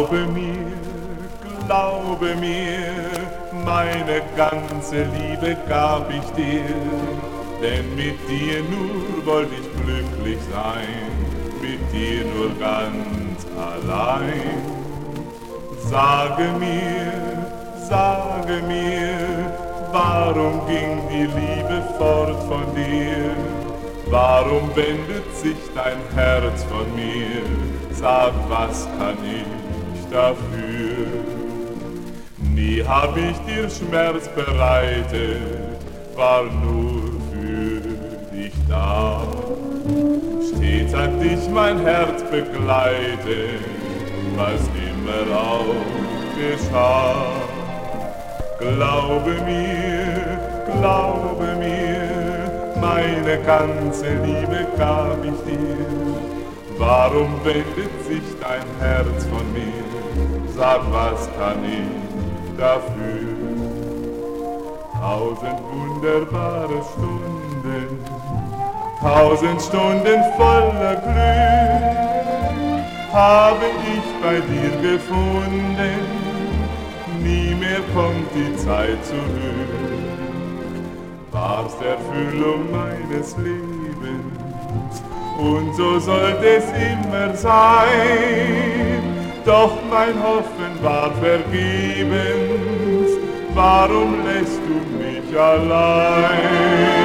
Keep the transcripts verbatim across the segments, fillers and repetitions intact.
Glaube mir, glaube mir, meine ganze Liebe gab ich dir, denn mit dir nur wollte ich glücklich sein, mit dir nur ganz allein. Sage mir, sage mir, warum ging die Liebe fort von dir? Warum wendet sich dein Herz von mir? Sag, was kann ich dafür? Nie hab ich dir Schmerz bereitet, war nur für dich da. Stets hat dich mein Herz begleitet, was immer auch geschah. Glaube mir, glaube mir, meine ganze Liebe gab ich dir. Warum wendet sich dein Herz von mir? Sag, was kann ich dafür? Tausend wunderbare Stunden, tausend Stunden voller Glück habe ich bei dir gefunden. Nie mehr kommt die Zeit zurück. Warst Erfüllung meines Lebens und so sollte es immer sein. Doch mein Hoffen war vergebens. Warum lässt du mich allein?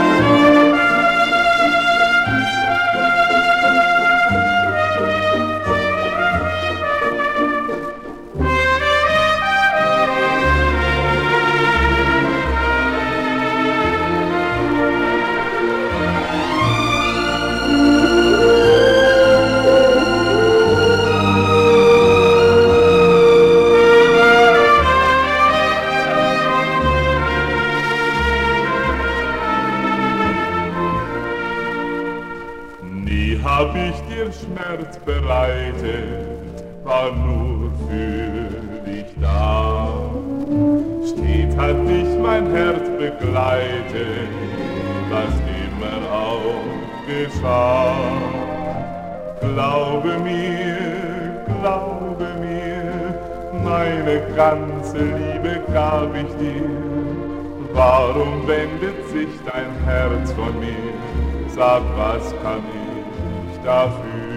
Nie hab ich dir Schmerz bereitet, war nur für dich da. Stets hat dich mein Herz begleitet, was immer auch geschah. Glaube mir, glaube mir, meine ganze Liebe gab ich dir. Warum wendet sich dein Herz von mir? Sag, was kann ich dafür?